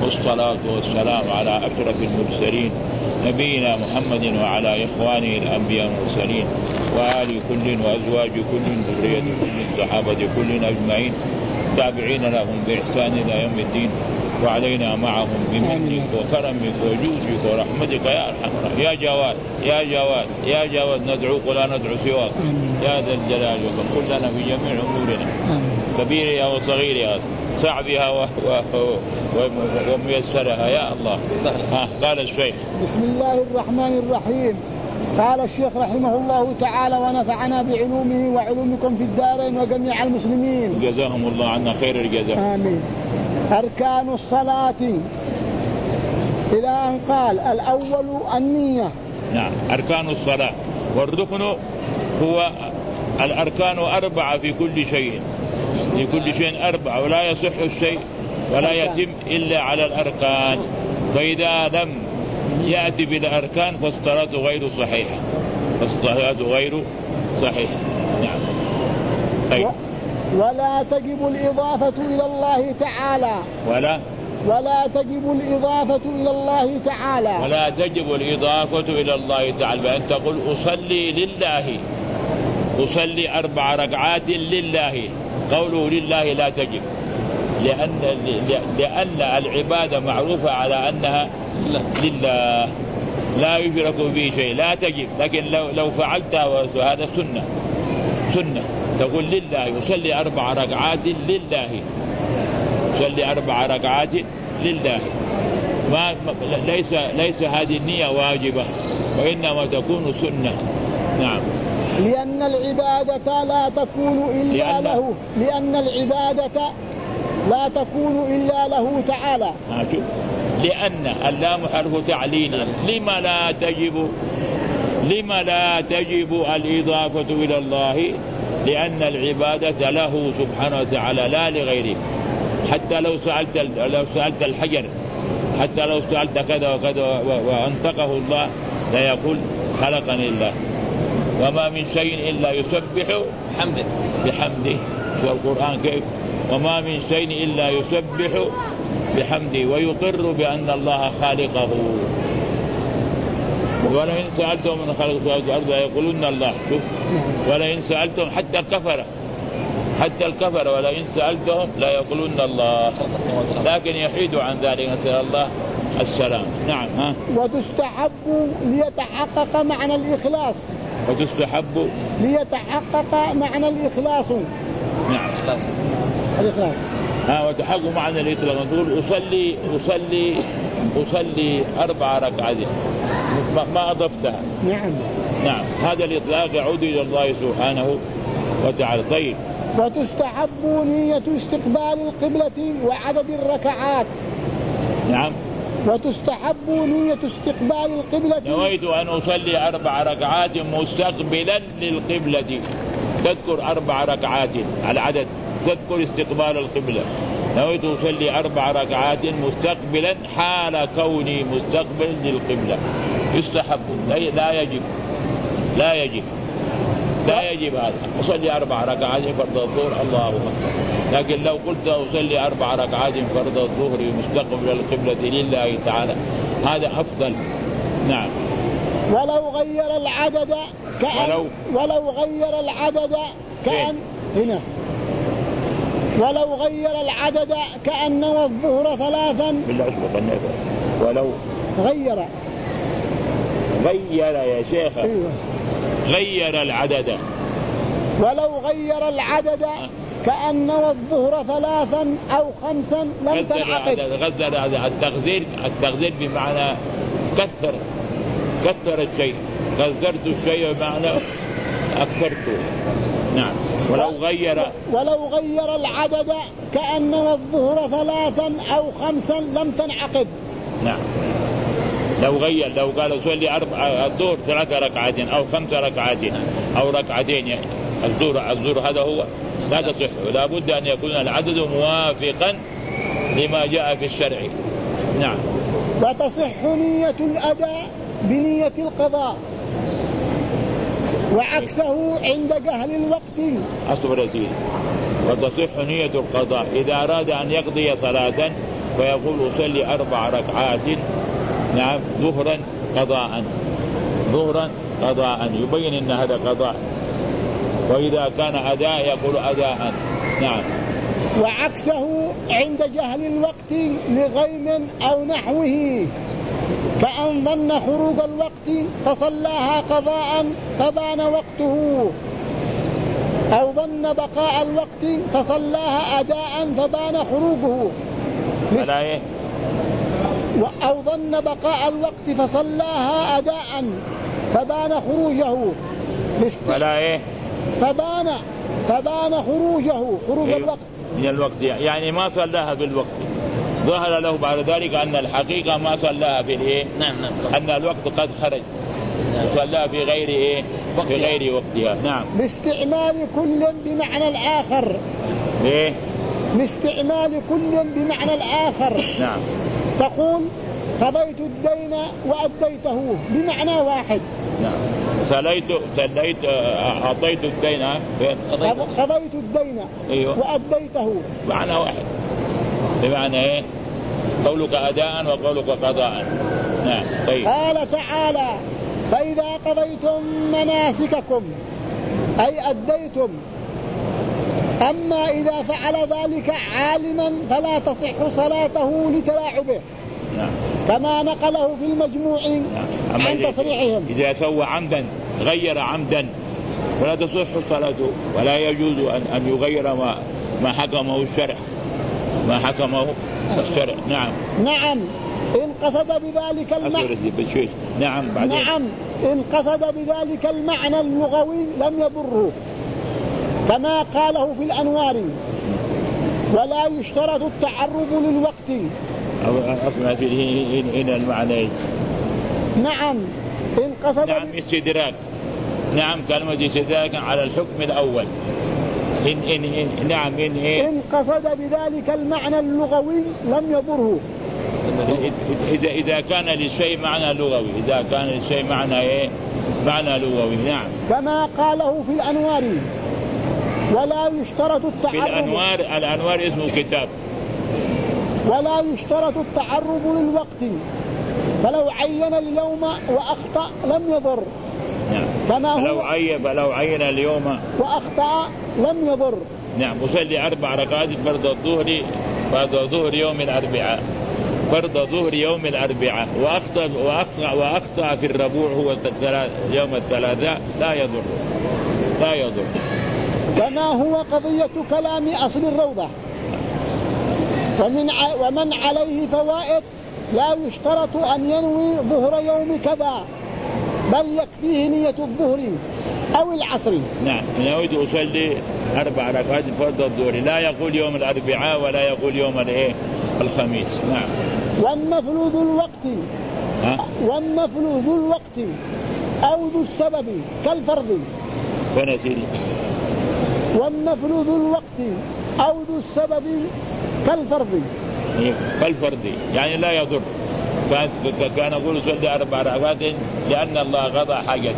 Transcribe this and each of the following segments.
والصلاة والسلام على أشرف المرسلين نبينا محمد وعلى إخوانه الأنبياء المرسلين وآل كل وأزواج كل ذرية كل الصحابة كل أجمعين تابعين لهم بإحسان إلى يوم الدين وعلينا معهم بمنك وكرمك وجودك ورحمتك يا أرحم الراحمين. يا جواد يا جواد يا جواد ندعوك ولا ندعو سواك يا ذا الجلال والإكرام. كن لنا في جميع أمورنا كبيرها وصغيرها صعبها وميسرها يا الله. قال الشيخ بسم الله الرحمن الرحيم. قال الشيخ رحمه الله تعالى ونفعنا بعلومه وعلومكم في الدارين وجميع المسلمين جزاهم الله عنا خير الجزاء آمين. أركان الصلاة إلى أن قال الأول النية. نعم أركان الصلاة والركن هو الأركان 4 في كل شيء أربعة ولا يصح الشيء ولا يتم إلا على الأركان. فإذا لم يأتي بالأركان فالصلاة غير صحيحة نعم. طيب. ولا تجب الإضافة إلى الله تعالى ولا تجب الإضافة إلى الله تعالى بأن تقول أصلي 4 ركعات لله. قوله لله لا تجب لأن العبادة معروفة على أنها لله لا يشرك به شيء لا تجب. لكن لو فعلتها وهذا سنة تقول لله يصلي 4 ركعات لله ليس هذه النية واجبة وإنما تكون سنة. نعم. لأن العبادة لا تكون إلا له تعالى. لأن اللام حرف تعليل. لما لا تجب الإضافة إلى الله؟ لأن العبادة له سبحانه وتعالى لا لغيره. حتى لو سألت الحجر حتى لو سألت كذا وكذا وأنطقه الله لا يقول خلقني الله. وما من شيء إلا يسبح بحمده. والقرآن كيف وما من شيء إلا يسبح بحمده ويقر بأن الله خالقه. ولئن سألتهم من خلق الأرض يقولون الله. ولئن سألتهم حتى الكفر ولئن سألتهم لا يقولون الله لكن يحيد عن ذلك. نسأل الله السلام. نعم. وتستحب ليتحقق معنى الإخلاص. نعم الإخلاص. وتحقق معنى الإخلاص. نقول أصلي 4 ركعات ما أضفتها. نعم هذا الإطلاق يعود إلى الله سبحانه وتعالى. طيب. وتستحب نية استقبال القبلة وعدد الركعات. نعم. وتستحب نية استقبال القبلة. نويت أن أصلي 4 ركعات مستقبلا للقبلة. تذكر 4 ركعات على عدد تذكر استقبال القبلة. نويت أصلي 4 ركعات مستقبلا حال كوني مستقبل للقبلة. يستحب لا يجب هذا. أصلي 4 ركعات فرض الظهر الله أكبر. لكن لو قلت أصلي 4 ركعات فرض الظهر مستقبل القبلة لله تعالى هذا أفضل. نعم. ولو غير العدد كأن والظهر 3. ولو غير يا شيخ. غير العدد. ولو غير العدد كأن والظهر 3 أو 5 لم تنعقد. التغذير بمعنى كثر الشيء. غذرت الشيء بمعنى أكثرته. نعم. ولو غير العدد كأن والظهر 3 أو 5 لم تنعقد. نعم. لو قال صلي الظهر 3 ركعات أو 5 ركعات أو ركعتين يعني الظهر هذا هو لا تصح. لا بد أن يكون العدد موافقا لما جاء في الشرع. نعم. وتصح نية الأداء بنية القضاء وعكسه عند جهل الوقت. أصبر يا سيدي. وتصح نية القضاء إذا أراد أن يقضي صلاة فيقول أصلي 4 ركعات نعم ظهرا قضاء يبين أن هذا قضاء. وإذا كان أداء يقول أداء. نعم. وعكسه عند جهل الوقت لغيم أو نحوه، كأن ظن خروج الوقت فصلاها قضاء فبان وقته، أو ظن بقاء الوقت فصلاها أداء فبان خروجه. أو ظن بقاء الوقت فصلاها أداء فبان خروجه. فبان خروج الوقت من الوقت، يعني ما صلاها بالوقت، ظهر له بعد ذلك أن الحقيقة ما صلاها في الإيه؟ نعم. أن الوقت قد خرج، صلاها في غير إيه؟ في غير وقتها. نعم. باستعمال كل بمعنى الآخر. إيه؟ باستعمال كل بمعنى الآخر. نعم. تقول قضيت الدين وأديته بمعنى واحد. نعم. أعطيت الدين، قضيت الدين. أيوه. وأديته معنى واحد، بمعنى إيه؟ قولك أداء وقولك قضاء. نعم. طيب. قال تعالى فإذا قضيتم مناسككم أي أديتم، أما إذا فعل ذلك عالما فلا تصح صلاته لتلاعبه. نعم. كما نقله في المجموع. نعم. عن تصريحهم إذا سوى عمدا غير عمدا فلا تصح صلاته، ولا يجوز أن يغير ما حكمه الشرع، نعم. نعم. إن قصد بذلك المعنى نعم. إن قصد بذلك المعنى اللغوي لم يضره، كما قاله في الأنوار ولا يشترط التعرض للوقت. أصلا هنا المعنى. نعم. إن قصد نعم استدراك. نعم كلمة استدراك على الحكم الأول. نعم. إن قصد بذلك المعنى اللغوي لم يضره. إذا كان للشيء معنى لغوي، معنى لغوي. نعم. كما قاله في الأنوار ولا يشترط التعرض. في الأنوار اسمه كتاب. ولا يشترط التعرض للوقت، فلو عين اليوم وأخطأ لم يضر. نعم. كما فلو عين اليوم وأخطأ لم يضر. نعم. أصلي 4 ركعات فرض الظهر يوم الأربعاء وأخطأ في الربوع هو يوم الثلاثاء لا يضر. كما هو قضية كلام أصل الروضة. ومن عليه فوائد لا يشترط أن ينوي ظهر يوم كذا، بل يكفيه نية الظهر أو العصر. نعم. نويت أصلي 4 ركعات فرض الظهر، لا يقول يوم الأربعاء ولا يقول يوم الخميس. نعم. والنفل ذو الوقت أو ذو السبب كالفرض. والنفل ذو الوقت أو ذو السبب كالفرض. يعني لا يضر. كان يقول صلي 4 ركعات لأن الله قضى حاجتي.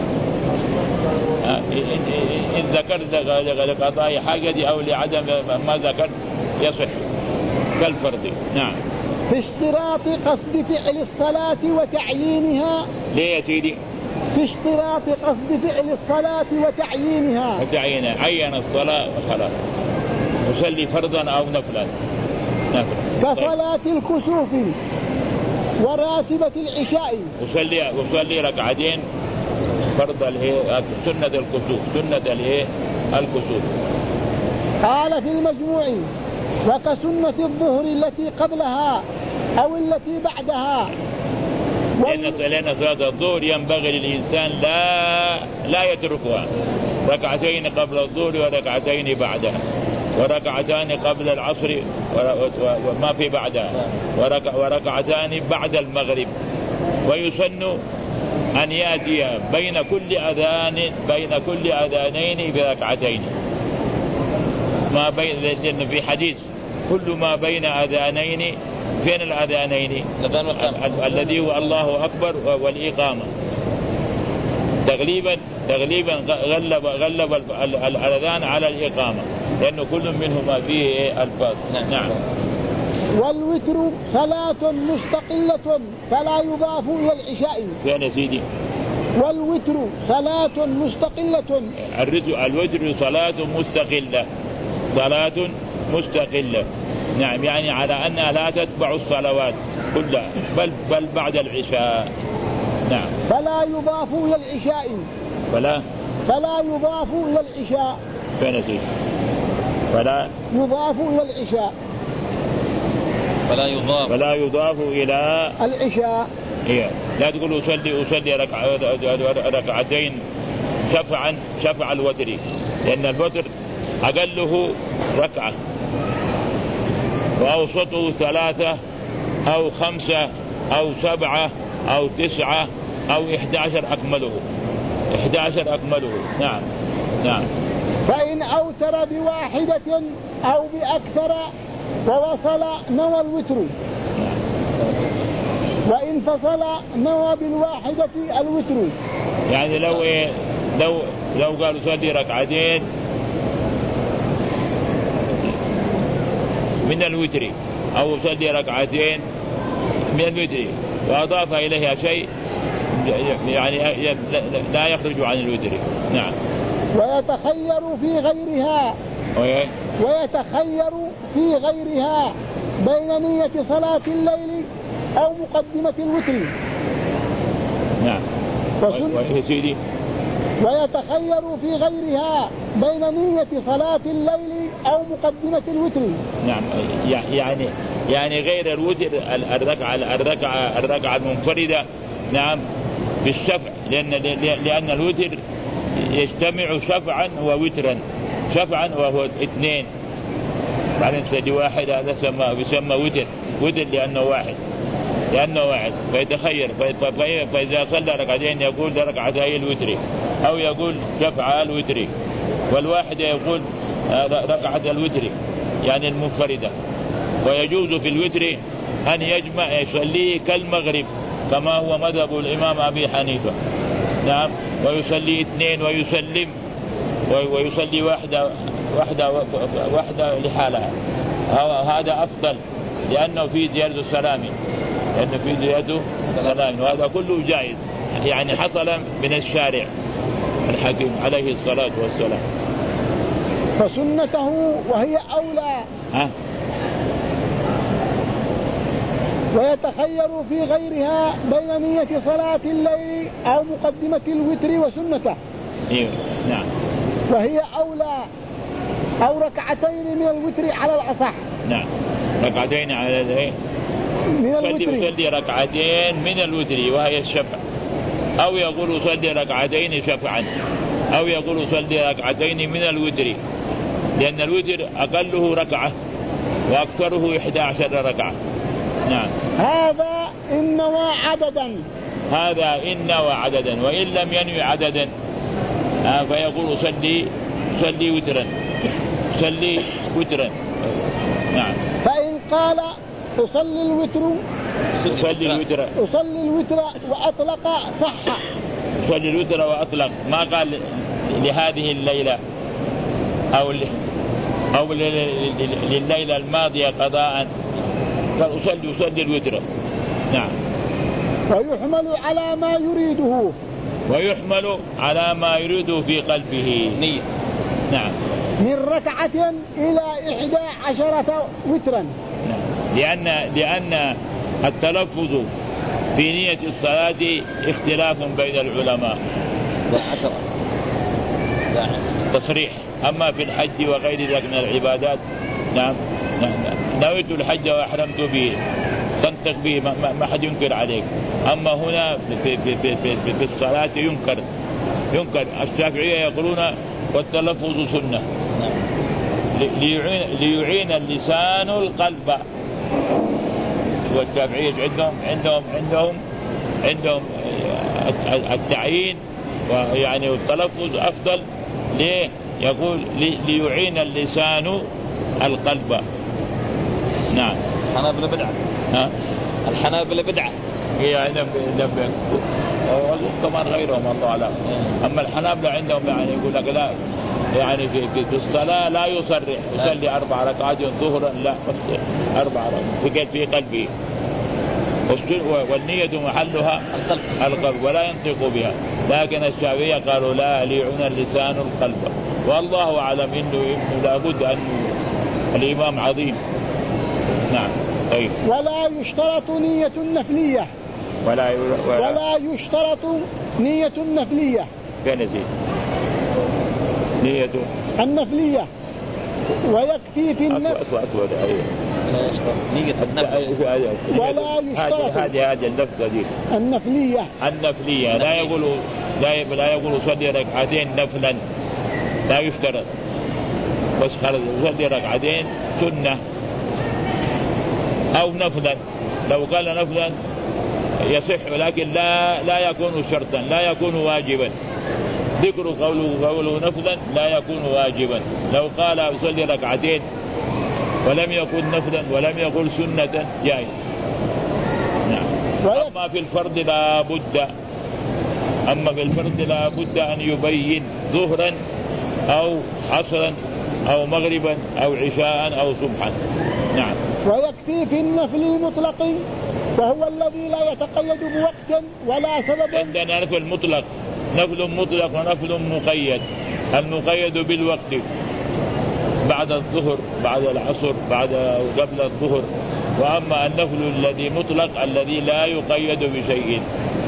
إن ذكرت لقضاء حاجتي أو لعدم ما ذكرت يصح كالفرض. نعم. في اشتراط قصد فعل الصلاة وتعيينها. ليه يا سيدي؟ في اشتراط قصد فعل الصلاة وتعيينها. عين الصلاة وخلاص. يصلي فرضا أو نفلا. كصلاة الكسوف وراتبة العشاء. يصلي ركعتين فرض سنة الكسوف. قال في المجموع وكسنة الظهر التي قبلها أو التي بعدها. لأن صلاة الظهر ينبغي للإنسان لا يتركها، 2 قبل الظهر وركعتين بعدها، وركعتان قبل العصر وما في بعدها، وركعتان بعد المغرب. ويسن أن يأتي بين كل أذانين بركعتين. ما بين، لأن في حديث كل ما بين أذانين. فين الأذانين؟ الذي هو الله أكبر والإقامة. تغليبا غلب الأذان على الإقامة، لأنه كل منهما فيه ألفاظ. نعم. والوتر صلاة مستقلة فلا يضاف إلى العشاء. فين يا سيدي؟ والوتر صلاة مستقلة. الوتر صلاة مستقلة، صلاة مستقلة. نعم، يعني على أنها لا تتبع الصلوات كلها بل بعد العشاء. نعم. فلا يضاف إلى العشاء. فلا يضاف إلى العشاء. فين يا سيدي؟ فلا يضاف إلى العشاء. فلا يضاف إلى العشاء. هي لا تقول أصلي ركعتين شفع الوتر، لأن الوتر أقله ركعة وأوسطه 3 أو 5 أو 7 أو 9 أو 11 أكمله. نعم. فإن أوتر بواحدة أو بأكثر ووصل نوى الوتر، وإن فصل نوى بالواحدة الوتر. يعني لو قالوا صلي ركعتين من الوتر أو صلي ركعتين من الوتر وأضاف إليها شيء يعني لا يخرج عن الوتر. نعم. ويتخير في غيرها بين نية صلاة الليل أو مقدمة الوتر. نعم. ويتخير في غيرها بين نية صلاة الليل أو مقدمة الوتر. نعم، يعني غير الوتر الركعة المنفردة. نعم، في الشفع، لأن الوتر يجتمع شفعا ووترا. شفعا وهو 2، بعدين سدي واحد، هذا يسمى وتر لأنه واحد. فيتخير، فإذا صلى ركعتين يقول ركعتي الوتر أو يقول شفع الوتر، والواحدة يقول ركعة الوتر يعني المنفردة. ويجوز في الوتر أن يصلي كالمغرب كما هو مذهب الإمام أبي حنيفة. نعم. ويصلي 2 ويسلم، ويصلي واحدة لحالها. هذا أفضل لأنه في زيادة السلام، وهذا كله جائز، يعني حصل من الشارع الحكيم عليه الصلاة والسلام. فسنته وهي أولى. ويتخير في غيرها بين نية صلاة الليل أو مقدمة الوتر وسنته. نعم. وهي أولى، أو ركعتين من الوتر على الأصح. نعم، ركعتين على من الوتر. يصلي ركعتين من الوتر وهي الشفع، أو يقول صلي ركعتين شفعا، أو يقول صلي ركعتين من الوتر، لأن الوتر أقله ركعة وأكثره 11 ركعة. نعم. هذا إن نوى عددا، وإن لم ينوي عددا فيقول صلي وترا. نعم. فإن قال أصلي الوتر وأطلق صح. صلي الوتر وأطلق، ما قال لهذه الليلة أو لليلة الماضية قضاء، قال أصلي الوتر. نعم. ويحمل على ما يريده في قلبه نية. نعم. من ركعة إلى 11 وترا. نعم. لأن التلفظ في نية الصلاة اختلاف بين العلماء. 10 تصريح. أما في الحج وغير ذلك من العبادات، نعم، نويت الحج وأحرمت به، تنطق به، ما حد ينكر عليك. أما هنا في الصلاة ينكر. الشافعية يقولون والتلفظ سنة ليعين اللسان القلب، والشافعية عندهم التعيين، ويعني التلفظ أفضل. ليه؟ يقول ليعين اللسان القلب. نعم. الحنابلة بدعة. الحنابلة بدعة. هي كمان غيرهم الله أعلم. أما الحنابلة عندهم يعني يقول لك لا، يعني في الصلاة لا يصرح يصلي 4 ركعات ظهرا، لا 4 ركعات في قلبه، والنية محلها القلب ولا ينطق بها. لكن الشافعية قالوا لا ليعن اللسان القلب، والله أعلم إنه لابد أن الإمام عظيم. نعم. طيب. ولا يشترط نية النفلية ولا يشترط نية النفلية. كان زين نية النفلية ويكفي في النفل لا يشترط نية النفل ولا يشترط هذه اللفظة دي النفلية لا يقول صلي ركعتين نفلا، لا يشترط، بس خلص صلي ركعتين سنة أو نفلا. لو قال نفلا يصح، لكن لا يكون شرطا، لا يكون واجبا. ذكر قوله نفلا لا يكون واجبا. لو قال يصلي ركعتين ولم يقل نفلا ولم يقل سنة جائز. نعم. أما في الفرض لا بد أن يبين ظهرا أو عصرا أو مغربا أو عشاء أو صبحا. نعم. ويكفي في النفل المطلق وهو الذي لا يتقيد بوقت ولا سبب. عندنا نفل مطلق ونفل مقيد. المقيد بالوقت بعد الظهر، بعد العصر، قبل الظهر. وأما النفل الذي مطلق الذي لا يقيد بشيء.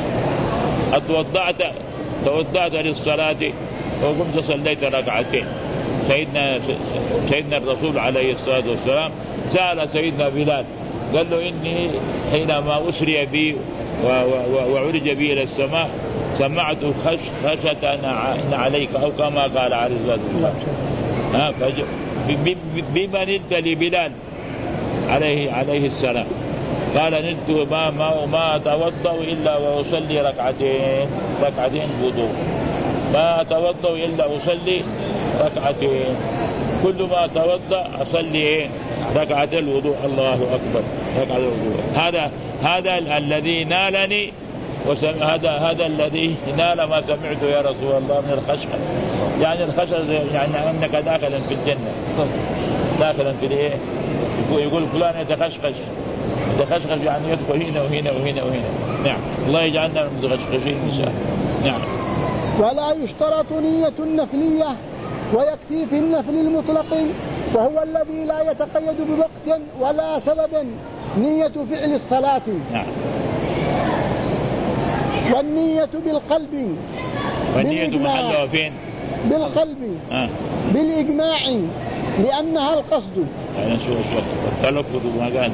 توضعت للصلاة وقمت صليت ركعتين. سيدنا الرسول عليه الصلاة والسلام سأل سيدنا بلال قال له إني حينما أسري بي وعرج بي إلى السماء سمعت خشة أن عليك، أو كما قال عليه الصلاة والسلام. بما نلت لبلال عليه السلام؟ قال نلت ما أتوضأ إلا وأصلي ركعتين وضوء، ما أتوضأ إلا أصلي ركعتين، كل ما أتوضأ أصلي ركعة الوضوء. الله أكبر، ركعة الوضوء. هذا الذي نالني، هذا الذي نال ما سمعته يا رسول الله من الخشخش. يعني الخشخش يعني أنك داخلا في الجنة، داخلا في الإيه؟ يقول فلان يتخشخش يعني يدخل هنا وهنا وهنا وهنا. نعم. الله يجعلنا من المتخشخشين إن شاء الله. نعم. ولا يشترط نية النفلية ويكفي في النفل المطلق وهو الذي لا يتقيد بوقت ولا سبب نية فعل الصلاة. نعم. والنية بالقلب، والنية محلها فين؟ بالقلب بالإجماع لأنها القصد. يعني شو التلفظ ما قال.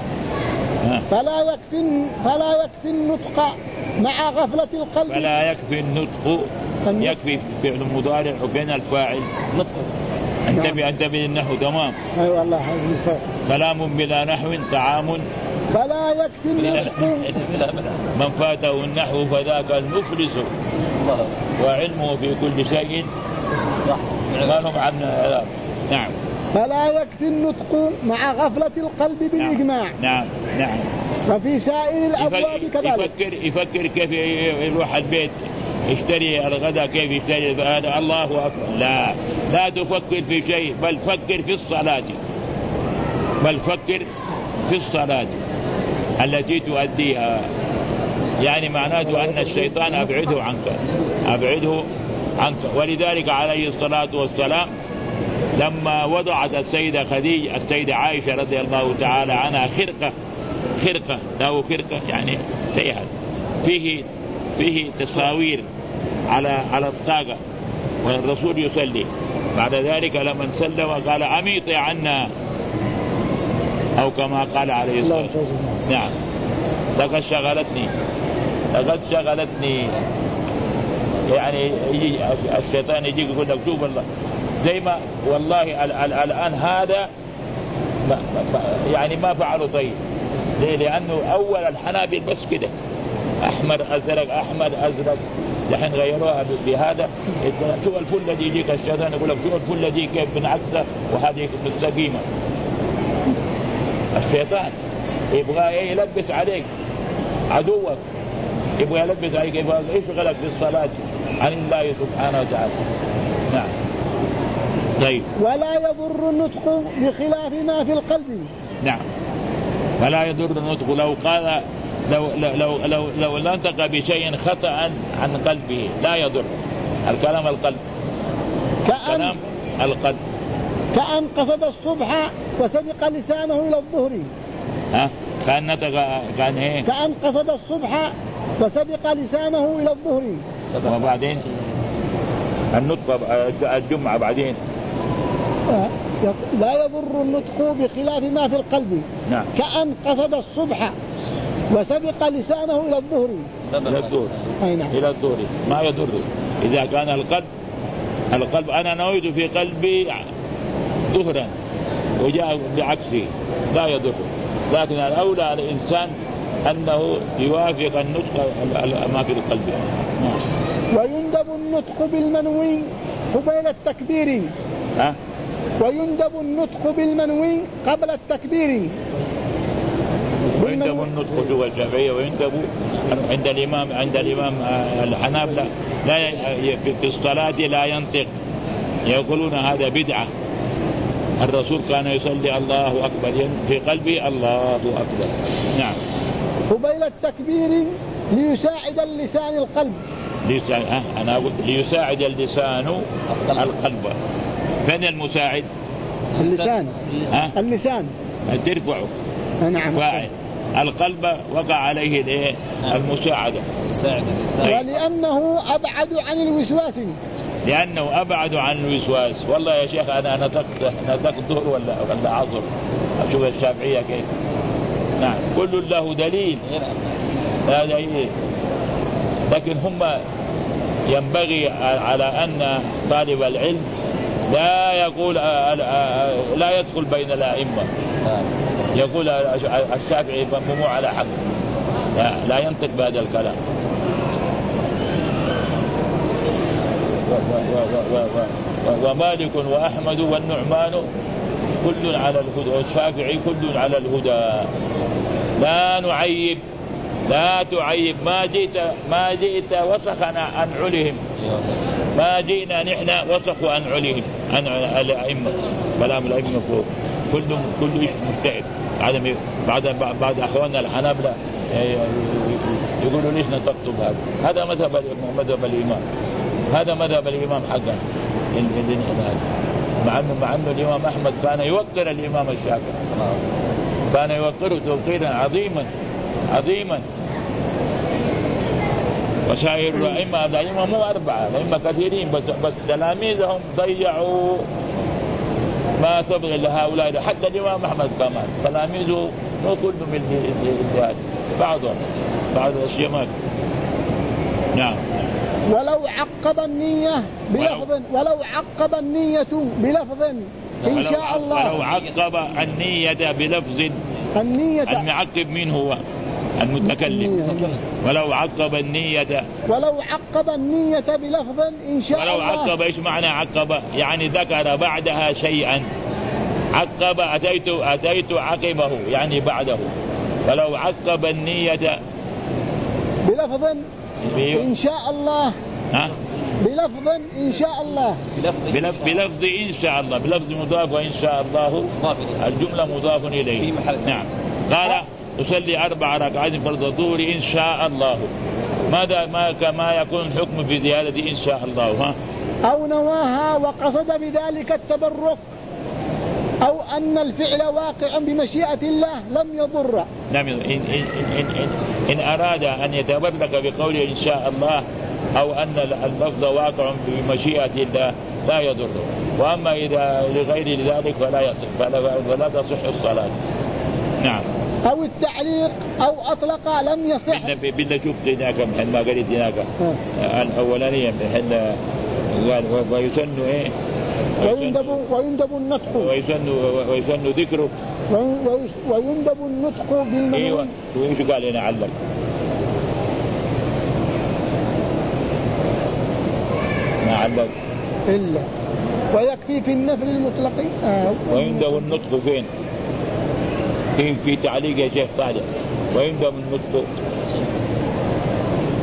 فلا يكفي النطق مع غفلة القلب. فلا يكفي النطق، يكفي فعل المضارع وبين الفاعل نطق. انتبه النحو تمام. اي والله كلام بلا نحو طعام. فلا يكفي النطق. من فاته النحو فذاك المفلس، وعلمه في كل شيء ما هم عنا. نعم. فلا يكفي النطق مع غفلة القلب بالإجماع. نعم. وفي سائر الأبواب كذلك. يفكر كيف يروح البيت يشتري الغداء، كيف يشتري هذا. الله أكبر. لا تفكر في شيء، بل فكر في الصلاة التي تؤديها. يعني معناته أن الشيطان أبعده عنك. ولذلك عليه الصلاة والسلام لما وضعت السيدة عائشة رضي الله تعالى عنها خرقة يعني شيء فيه تصاوير على الطاقة، والرسول يصلي. بعد ذلك لما سلم قال أميطي عنا، أو كما قال عليه الصلاة والسلام. نعم. لقد شغلتني. يعني يجي الشيطان يجي يقول لك شوف الله زي ما والله الآن هذا يعني ما فعلوا طيب. ليه؟ لأنه أول الحنابل بس كده أحمر أزرق لحين غيروها بهذا. شوف الفل الذي يجيك الشيطان يقول لك شوف الفل الذي كيف بنعكسه وهذه مستقيمة. الشيطان يبغى يلبس عليك عدوك، يبغى يلبس عليك، يبغى يشغلك بالصلاة عن الله سبحانه وتعالى. نعم. طيب. ولا يضر النطق بخلاف ما في القلب. نعم. ولا يضر النطق لو قال لو نطق بشيء خطأ عن قلبه لا يضر. الكلام القلب. كلام القلب. كأن قصد الصبح وسبق لسانه إلى الظهر. كأن نطق كان إيه؟ كأن قصد الصبح وسبق لسانه إلى الظهر. وبعدين النطق الجمعة بعدين لا يضر النطق بخلاف ما في القلب. نعم. كأن قصد الصبح وسبق لسانه إلى الظهر. إلى الظهر. نعم. إلى الظهر ما يضر إذا كان القلب أنا نويت في قلبي ظهرا وجاء بعكسه لا يضر. لكن الأولى الإنسان أنه يوافق النطق ما في القلب. ويندب النطق بالمنوي قبيل التكبير. ويندب النطق بالمنوي قبل التكبير. ويندب النطق جوا الشافعية ويندب عند الإمام الحنابلة لا في الصلاة لا ينطق يقولون هذا بدعة. الرسول كان يصلي الله أكبر في قلبه الله أكبر. نعم. قبيل التكبير ليساعد اللسان القلب. أنا أقول ليساعد اللسان القلب. من المساعد؟ اللسان. اللسان ترفعه. نعم. فاعل. القلب وقع عليه المساعدة. ولأنه أبعد عن الوسواس. لأنه أبعد عن الوسواس. والله يا شيخ أنا نطقت ظهر ولا عصر. أشوف الشافعية كيف. نعم. كل له دليل. هذا إيه. لكن هم ينبغي على أن طالب العلم لا يقول لا يدخل بين الأئمة. يقول الشافعي مو على حق. لا ينطق بهذا الكلام. ومالك وأحمد والنعمان كل على الهدى والشافعي كل على الهدى. لا نعيب لا تعيب ما جئت وسخنا عن علهم. ما جئنا نحن وسخوا عن علهم عن الأئمة. كلام الأئمة فوق كل إيش مجتهد. بعد أخواننا الحنابلة يقولوا ليش نتكتب هذا مذهب الإمام. هذا مذهب الإمام حقا. مع أنه الإمام أحمد كان يوقر الإمام الشافعي. كان يوقره توقيرا عظيما. وسائر الأئمة مو أربعة. الأئمة كثيرين بس تلاميذهم ضيعوا ما تبغي لهؤلاء. حتى الإمام أحمد كمان تلاميذه مو كلهم من بعضهم بعض الأشياء. نعم. ولو عقب النية بلفظ إن شاء الله. ولو عقب النية بلفظ. المعقب من هو؟ المتكلم. ولو عقب النية بلفظ إن شاء الله. ولو عقب إيش معنى عقب؟ يعني ذكر بعدها شيئا. عقب أتيت عقبه يعني بعده. ولو عقب النية بلفظ إن شاء الله. بلفظ إن شاء الله. بلفظ إن شاء الله. بلفظ مضاف وإن شاء الله الجملة مضاف إليه. نعم. قال أصلي 4 ركعات فرض الظهر إن شاء الله. كما يكون الحكم في زيادة إن شاء الله. أو نواها وقصد بذلك التبرك أو أن الفعل واقع بمشيئة الله لم يضر. نعم. إن أراد أن يتبرك بقوله إن شاء الله أو أن اللفظ واقع بمشيئة الله لا يضر. وأما إذا لغير ذلك فلا تصح الصلاة. نعم. أو التعليق أو أطلق لم يصح. بالله شوف هناك محل ما قريت هناك الأولانية محل قال ويسن إيه ويندب النطق ويسن ذكره ويندب النطق بالمنوي. أيوة. وإيش قال هنا علق ما علق إلا ويكفي في النفل المطلق. ويندب النطق فين؟ في تعليق يا شيخ صالح. ويندب النطق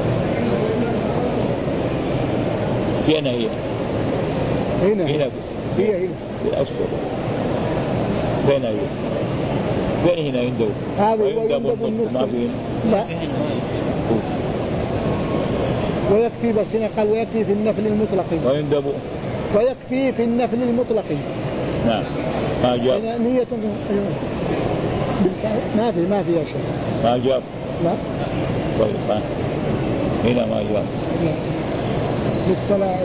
فين هي؟ هنا هي في الأسفل. فين هي؟ فين هنا عنده؟ هذا ويندب النطق ما في. لا ويكفي، بس هنا قال ويكفي في النفل المطلق. ويكفي في النفل المطلق. نعم. ما جاب نية ما في يا شيخ. ما جاب. لا. طيب هنا ما جاب. لا. بالتلاعب.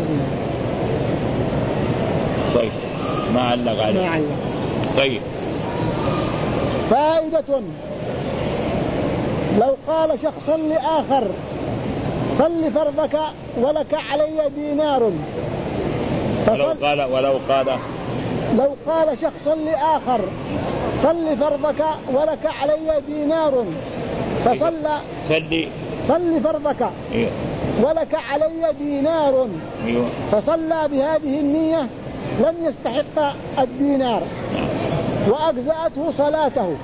طيب ما علق عليه. ما علق. طيب. فائدة: لو قال شخص لآخر صل فرضك ولك علي دينار، لو قال شخص لآخر صل فرضك ولك علي دينار فصلى صل فرضك ولك علي دينار فصلى بهذه النية لم يستحق الدينار وأجزأته صلاته.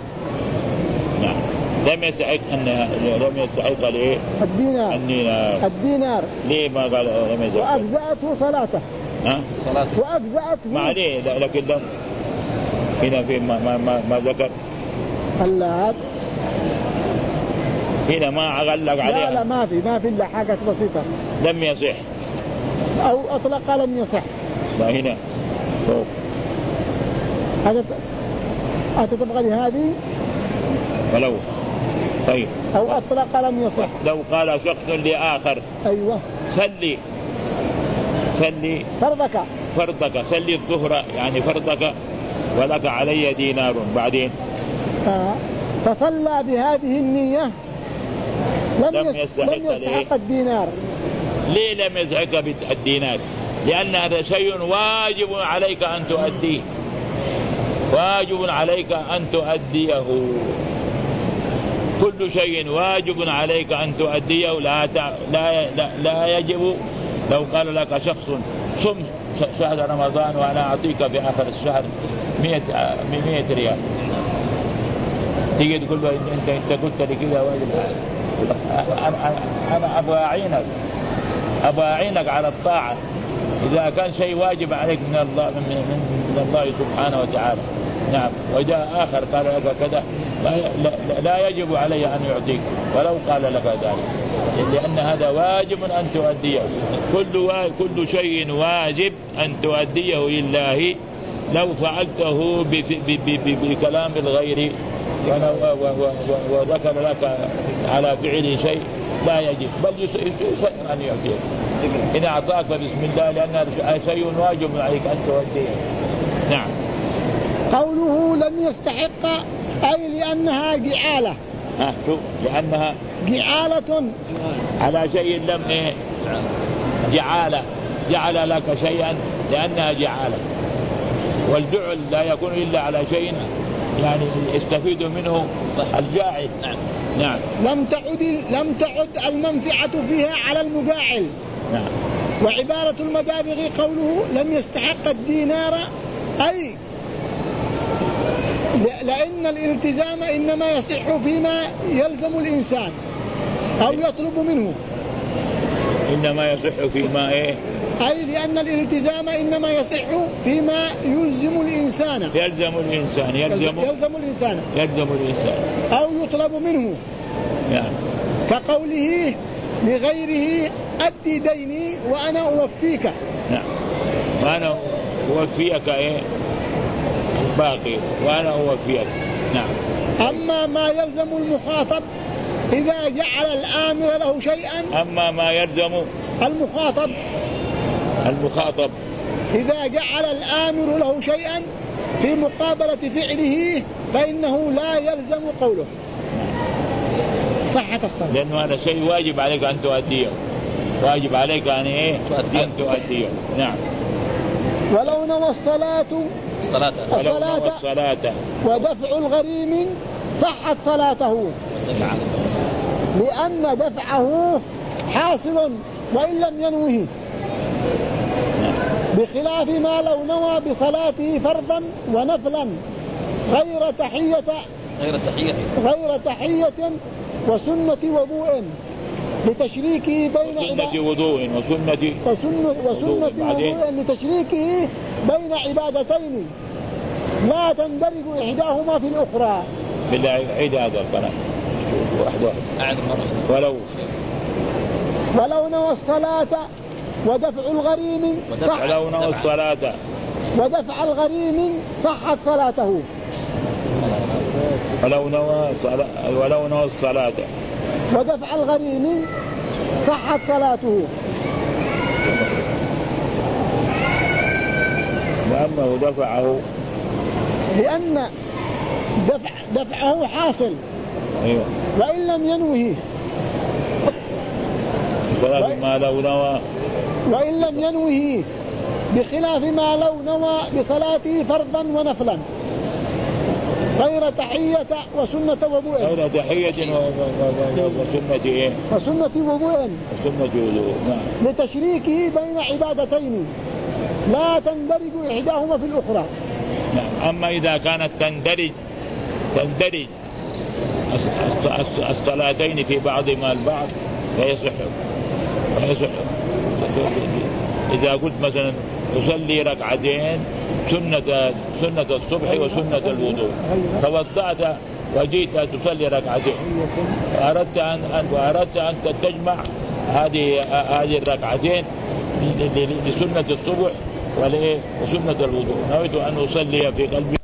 لم يستحق ليه الدينار ليه ما قال لم يستحق وأجزأته صلاته وأجزأته ما عليه. لكن لم هنا في ما ذكر الله هنا ما علق عليه. لا ما في إلا حاجة بسيطة لم يصح أو أطلق لم يصح. لا هنا فوق. أنت تبغى لهذه ولو. طيب أو أطلق لم يصح. لو قال شخص لآخر أيوة صلي فرضك صلي الظهر يعني فرضك ولك علي دينار بعدين فصلى بهذه النية لم يستحق الدينار. ليه لم يستحق الدينار؟ لأن هذا شيء واجب عليك أن تؤديه. كل شيء واجب عليك أن تؤديه. لا يجب. لو قال لك شخص صم شهر رمضان وأنا أعطيك في آخر الشهر 100 ريال، تيجي تقول له أنت قلت لي كذا واجب. أنا أبغى أعينك على الطاعة. إذا كان شيء واجب عليك من الله سبحانه وتعالى. نعم. وجاء آخر قال لك كذا لا يجب علي أن يعطيك ولو قال لك ذلك، لأن هذا واجب أن تؤديه. كل شيء واجب أن تؤديه لله. لو فعلته بكلام الغير وذكر لك على فعل شيء لا يجب، بل يسأل أن يعطيه. إن أعطاك بسم الله لأن شيء واجب عليك أن تؤديه. نعم. قوله لم يستحق أي لأنها جعالة. لأنها جعالة على شيء لم جعل لك شيئا لأنها جعالة. والجعل لا يكون إلا على شيء يعني يستفيد منه الجاعل. نعم. لم تعد المنفعة فيها على المجاعل. نعم. وعبارة المدابغ قوله لم يستحق الدينار أي لأن الالتزام إنما يصح فيما يلزم الإنسان أو يطلب منه. إنما يصح فيما أي لأن الالتزام إنما يصح فيما يلزم الإنسان يلزم الإنسان أو يطلب منه. يعني. كقوله لغيره أدي ديني وأنا أوفيك. نعم. وأنا أوفيك باقي وأنا أوفيك. نعم. أما ما يلزم المخاطب إذا جعل الآمر له شيئا. أما ما يلزم المخاطب إذا جعل الآمر له شيئا في مقابلة فعله فإنه لا يلزم قوله صحة الصلاة، لأنه هذا شيء واجب عليك أن تؤديه. أن تؤديه. نعم. ولو نوى الصلاة ودفع الغريم صحت صلاته، لأن دفعه حاصل وإن لم ينوه، بخلاف ما لو نوى بصلاته فرضا ونفلا غير تحية وسنة وضوء لتشريكه بين وسنة وضوء لتشريكه بين عبادتين لا تندرج إحداهما في الأخرى. بالله عيد هذا الكلام ولو نوى الصلاة ودفع الغريم ودفع الغريم صحت صلاته. ولو نوى الصلاة ودفع الغريم صحت صلاته، لأن دفعه حاصل. أيوة. وإن لم ينوه وإن لم ينوه بخلاف ما لو نوى بصلاته فرضا ونفلا غير تحية وسنة وضوء. غير تحية وسنة وضوء. نعم. لتشريكه بين عبادتين لا تندرج إحداهما في الأخرى. نعم. أما إذا كانت تندرج الصلاتين في بعضهما البعض فيصح. إذا قلت مثلا أصلي ركعتين سنة الصبح وسنة الوضوء، توضأت وجيت تصلي ركعتين وأردت أن تجمع هذه الركعتين لسنة الصبح وسنة الوضوء، نويت أن أصلي في قلبي